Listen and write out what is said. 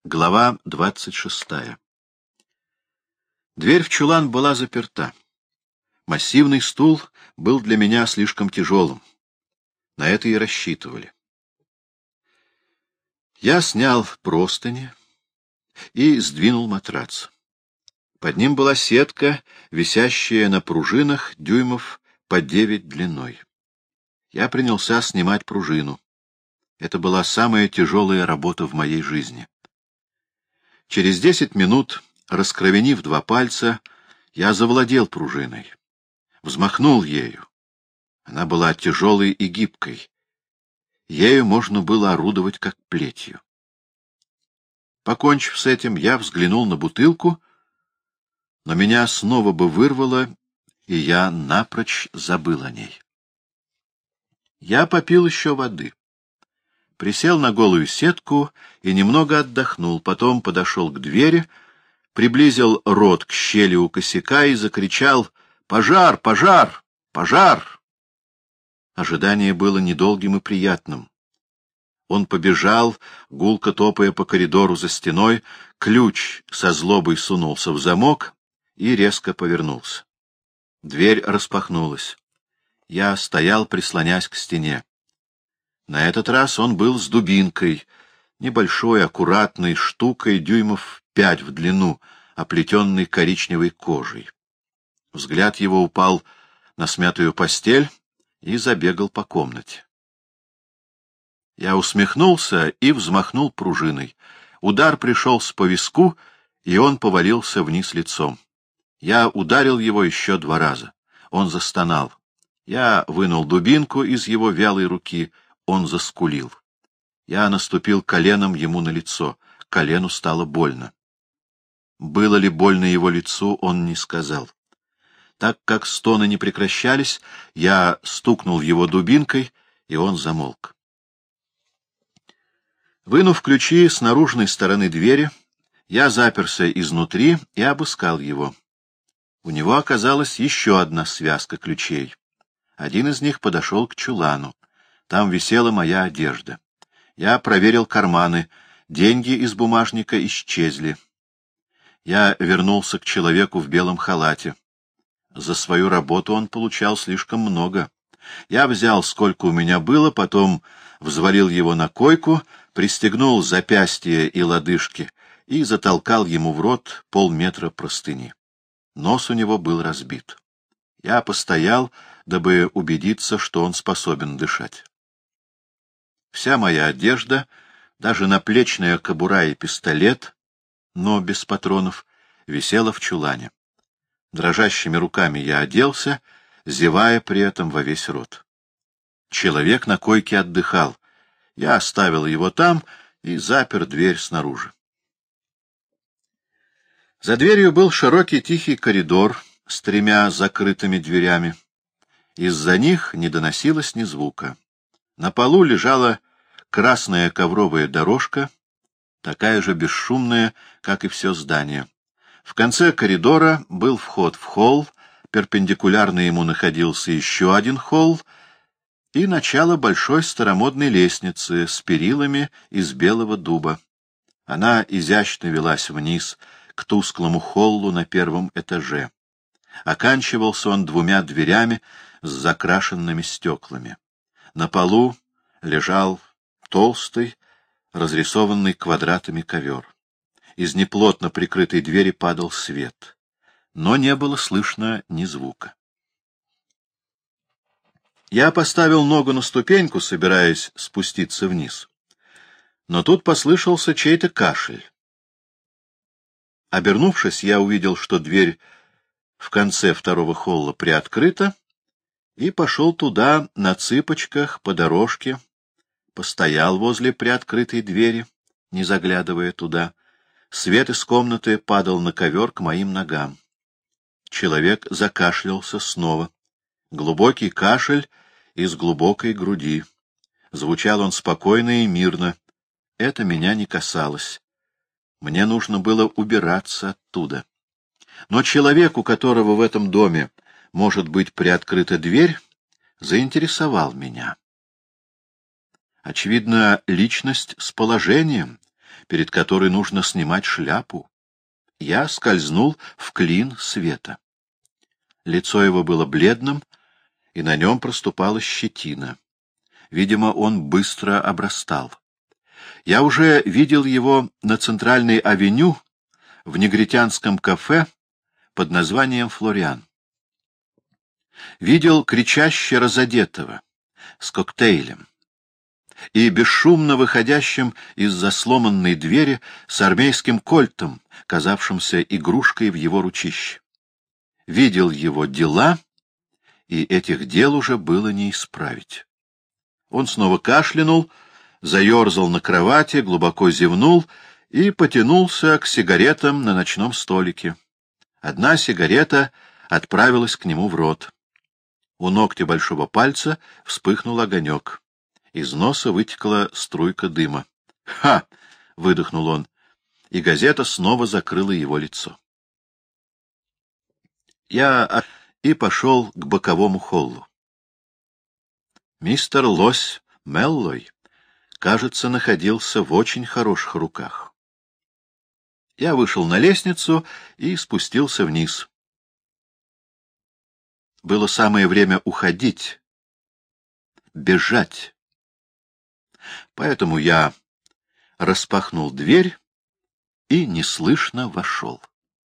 Глава 26. Дверь в чулан была заперта. Массивный стул был для меня слишком тяжелым. На это и рассчитывали. Я снял простыни и сдвинул матрац. Под ним была сетка, висящая на пружинах дюймов по 9 длиной. Я принялся снимать пружину. Это была самая тяжелая работа в моей жизни. Через 10 минут, раскровенив 2 пальца, я завладел пружиной. Взмахнул ею. Она была тяжелой и гибкой. Ею можно было орудовать как плетью. Покончив с этим, я взглянул на бутылку, но меня снова бы вырвало, и я напрочь забыл о ней. Я попил еще воды. Присел на голую сетку и немного отдохнул, потом подошел к двери, приблизил рот к щели у косяка и закричал: «Пожар! Пожар! Пожар!» Ожидание было недолгим и приятным. Он побежал, гулко топая по коридору за стеной, ключ со злобой сунулся в замок и резко повернулся. Дверь распахнулась. Я стоял, прислонясь к стене. На этот раз он был с дубинкой, небольшой, аккуратной штукой, дюймов 5 в длину, оплетенной коричневой кожей. Взгляд его упал на смятую постель и забегал по комнате. Я усмехнулся и взмахнул пружиной. Удар пришелся по виску, и он повалился вниз лицом. Я ударил его еще 2 раза. Он застонал. Я вынул дубинку из его вялой руки. Он заскулил. Я наступил коленом ему на лицо. Колену стало больно. Было ли больно его лицу, он не сказал. Так как стоны не прекращались, я стукнул его дубинкой, и он замолк. Вынув ключи с наружной стороны двери, я заперся изнутри и обыскал его. У него оказалась еще одна связка ключей. Один из них подошел к чулану. Там висела моя одежда. Я проверил карманы. Деньги из бумажника исчезли. Я вернулся к человеку в белом халате. За свою работу он получал слишком много. Я взял, сколько у меня было, потом взвалил его на койку, пристегнул запястья и лодыжки и затолкал ему в рот полметра простыни. Нос у него был разбит. Я постоял, дабы убедиться, что он способен дышать. Вся моя одежда, даже наплечная кобура и пистолет, но без патронов, висела в чулане. Дрожащими руками я оделся, зевая при этом во весь рот. Человек на койке отдыхал. Я оставил его там и запер дверь снаружи. За дверью был широкий тихий коридор с 3 закрытыми дверями. Из-за них не доносилось ни звука. На полу лежала красная ковровая дорожка, такая же бесшумная, как и все здание. В конце коридора был вход в холл, перпендикулярно ему находился еще один холл и начало большой старомодной лестницы с перилами из белого дуба. Она изящно велась вниз к тусклому холлу на 1-м этаже. Оканчивался он 2 дверями с закрашенными стеклами. На полу лежал толстый, разрисованный квадратами ковер. Из неплотно прикрытой двери падал свет, но не было слышно ни звука. Я поставил ногу на ступеньку, собираясь спуститься вниз, но тут послышался чей-то кашель. Обернувшись, я увидел, что дверь в конце 2-го холла приоткрыта, и пошел туда на цыпочках по дорожке, постоял возле приоткрытой двери, не заглядывая туда. Свет из комнаты падал на ковер к моим ногам. Человек закашлялся снова. Глубокий кашель из глубокой груди. Звучал он спокойно и мирно. Это меня не касалось. Мне нужно было убираться оттуда. Но человек, у которого в этом доме может быть приоткрыта дверь, заинтересовал меня. Очевидно, личность с положением, перед которой нужно снимать шляпу. Я скользнул в клин света. Лицо его было бледным, и на нем проступала щетина. Видимо, он быстро обрастал. Я уже видел его на центральной авеню в негритянском кафе под названием «Флориан». Видел кричаще разодетого, с коктейлем, и бесшумно выходящим из-за сломанной двери с армейским кольтом, казавшимся игрушкой в его ручище. Видел его дела, и этих дел уже было не исправить. Он снова кашлянул, заерзал на кровати, глубоко зевнул и потянулся к сигаретам на ночном столике. Одна сигарета отправилась к нему в рот. У ногтя большого пальца вспыхнул огонек. Из носа вытекла струйка дыма. «Ха!» — выдохнул он, и газета снова закрыла его лицо. Я и пошел к боковому холлу. Мистер Лось Меллой, кажется, находился в очень хороших руках. Я вышел на лестницу и спустился вниз. Было самое время уходить, бежать. Поэтому я распахнул дверь и неслышно вошел.